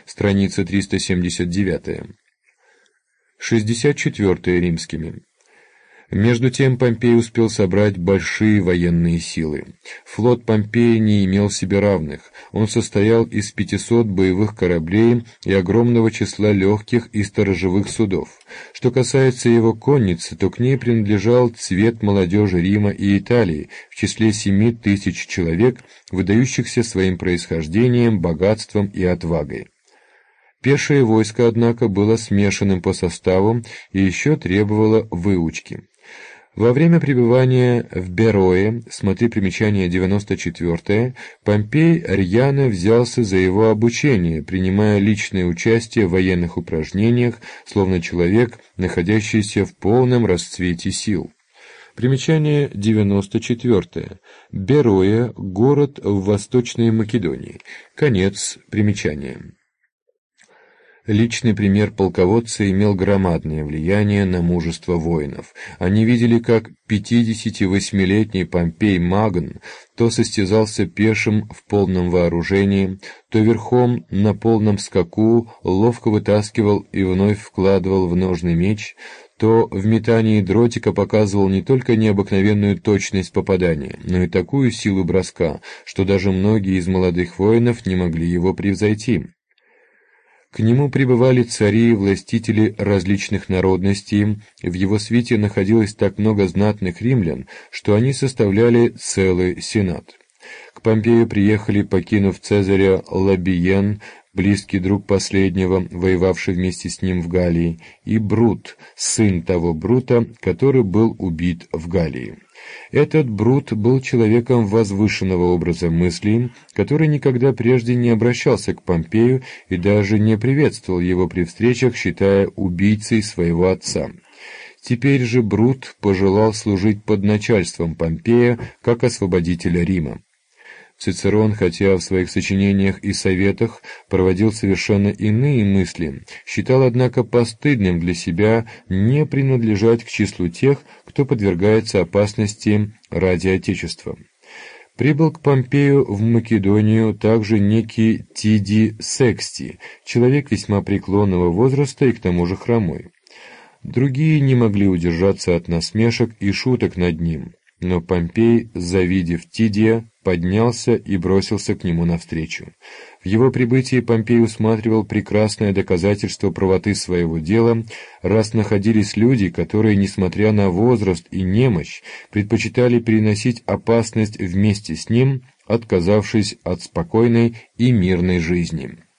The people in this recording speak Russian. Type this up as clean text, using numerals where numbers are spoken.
страница 379. 64 римскими. Между тем Помпей успел собрать большие военные силы. Флот Помпея не имел себе равных. Он состоял из 500 боевых кораблей и огромного числа легких и сторожевых судов. Что касается его конницы, то к ней принадлежал цвет молодежи Рима и Италии в числе 7000 человек, выдающихся своим происхождением, богатством и отвагой. Пешее войско, однако, было смешанным по составу и еще требовало выучки. Во время пребывания в Берое, смотри примечание 94, Помпей рьяно взялся за его обучение, принимая личное участие в военных упражнениях, словно человек, находящийся в полном расцвете сил. Примечание 94. Берое – город в Восточной Македонии. Конец примечания. Личный пример полководца имел громадное влияние на мужество воинов. Они видели, как 58-летний Помпей Магн то состязался пешим в полном вооружении, то верхом на полном скаку ловко вытаскивал и вновь вкладывал в ножны меч, то в метании дротика показывал не только необыкновенную точность попадания, но и такую силу броска, что даже многие из молодых воинов не могли его превзойти. К нему прибывали цари и властители различных народностей, в его свите находилось так много знатных римлян, что они составляли целый сенат. К Помпею приехали, покинув Цезаря, Лабиен, близкий друг последнего, воевавший вместе с ним в Галлии, и Брут, сын того Брута, который был убит в Галлии. Этот Брут был человеком возвышенного образа мыслей, который никогда прежде не обращался к Помпею и даже не приветствовал его при встречах, считая убийцей своего отца. Теперь же Брут пожелал служить под начальством Помпея как освободителя Рима. Цицерон, хотя в своих сочинениях и советах проводил совершенно иные мысли, считал, однако, постыдным для себя не принадлежать к числу тех, кто подвергается опасности ради Отечества. Прибыл к Помпею в Македонию также некий Тидий Секстий, человек весьма преклонного возраста и к тому же хромой. Другие не могли удержаться от насмешек и шуток над ним, но Помпей, завидев Тидия, поднялся и бросился к нему навстречу. В его прибытии Помпей усматривал прекрасное доказательство правоты своего дела, раз находились люди, которые, несмотря на возраст и немощь, предпочитали переносить опасность вместе с ним, отказавшись от спокойной и мирной жизни.